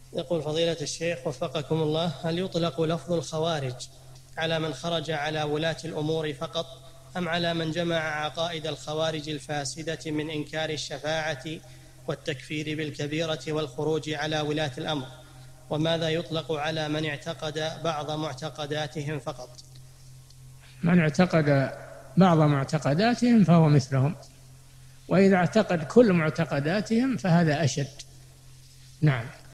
يقول فضيلة الشيخ وفقكم الله: هل يطلق لفظ الخوارج على من خرج على ولاة الأمور فقط، أم على من جمع عقائد الخوارج الفاسدة من إنكار الشفاعة والتكفير بالكبيرة والخروج على ولاة الأمر؟ وماذا يطلق على من اعتقد بعض معتقداتهم فقط؟ من اعتقد بعض معتقداتهم فهو مثلهم، وإذا اعتقد كل معتقداتهم فهذا أشد. نعم.